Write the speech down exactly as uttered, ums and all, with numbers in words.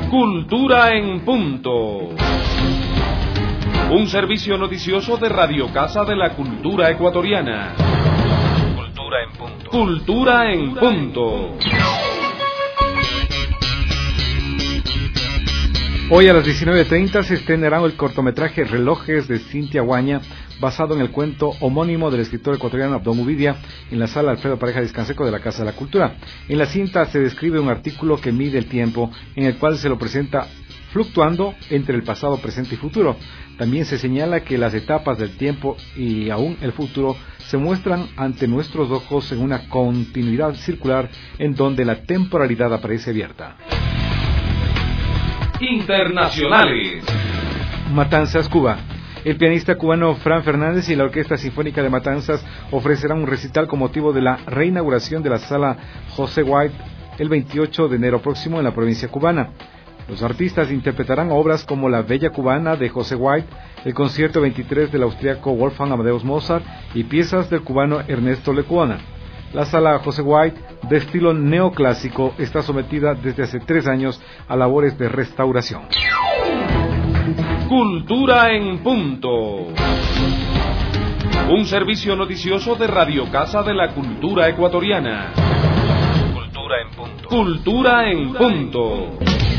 Cultura en punto. Un servicio noticioso de Radio Casa de la Cultura Ecuatoriana. Cultura en punto. Cultura en punto. Hoy a las diecinueve treinta se estrenará el cortometraje Relojes de Cintia Guaña, basado en el cuento homónimo del escritor ecuatoriano Abdón Uvidia, en la sala Alfredo Pareja Discanseco de la Casa de la Cultura. En la cinta se describe un artículo que mide el tiempo, en el cual se lo presenta fluctuando entre el pasado, presente y futuro. También se señala que las etapas del tiempo y aún el futuro se muestran ante nuestros ojos en una continuidad circular en donde la temporalidad aparece abierta. Internacionales. Matanzas, Cuba. El pianista cubano Fran Fernández y la Orquesta Sinfónica de Matanzas ofrecerán un recital con motivo de la reinauguración de la Sala José White el veintiocho de enero próximo en la provincia cubana. Los artistas interpretarán obras como La Bella Cubana de José White, el Concierto veintitrés del austriaco Wolfgang Amadeus Mozart y piezas del cubano Ernesto Lecuona. La Sala José White, de estilo neoclásico, está sometida desde hace tres años a labores de restauración. Cultura en punto. Un servicio noticioso de Radio Casa de la Cultura Ecuatoriana. Cultura en punto. Cultura en punto.